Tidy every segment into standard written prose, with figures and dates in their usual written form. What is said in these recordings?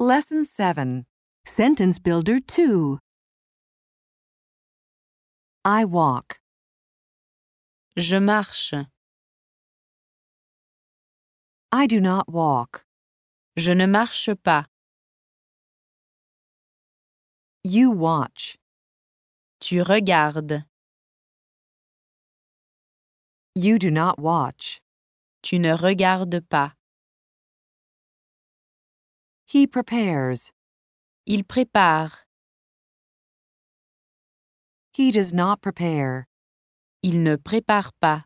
Lesson 7. Sentence Builder 2. I walk. Je marche. I do not walk. Je ne marche pas. You watch. Tu regardes. You do not watch. Tu ne regardes pas. He prepares. Il prépare. He does not prepare. Il ne prépare pas.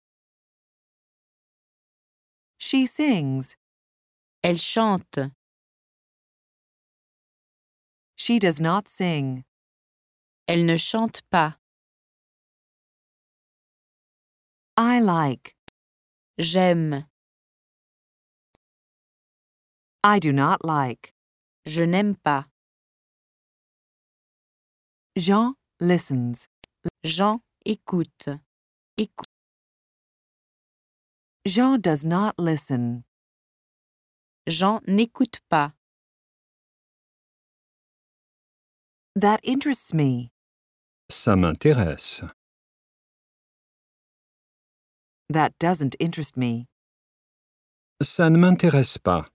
She sings. Elle chante. She does not sing. Elle ne chante pas. I like. J'aime. I do not like. Je n'aime pas. Jean listens. Jean écoute. Écoute. Jean does not listen. Jean n'écoute pas. That interests me. Ça m'intéresse. That doesn't interest me. Ça ne m'intéresse pas.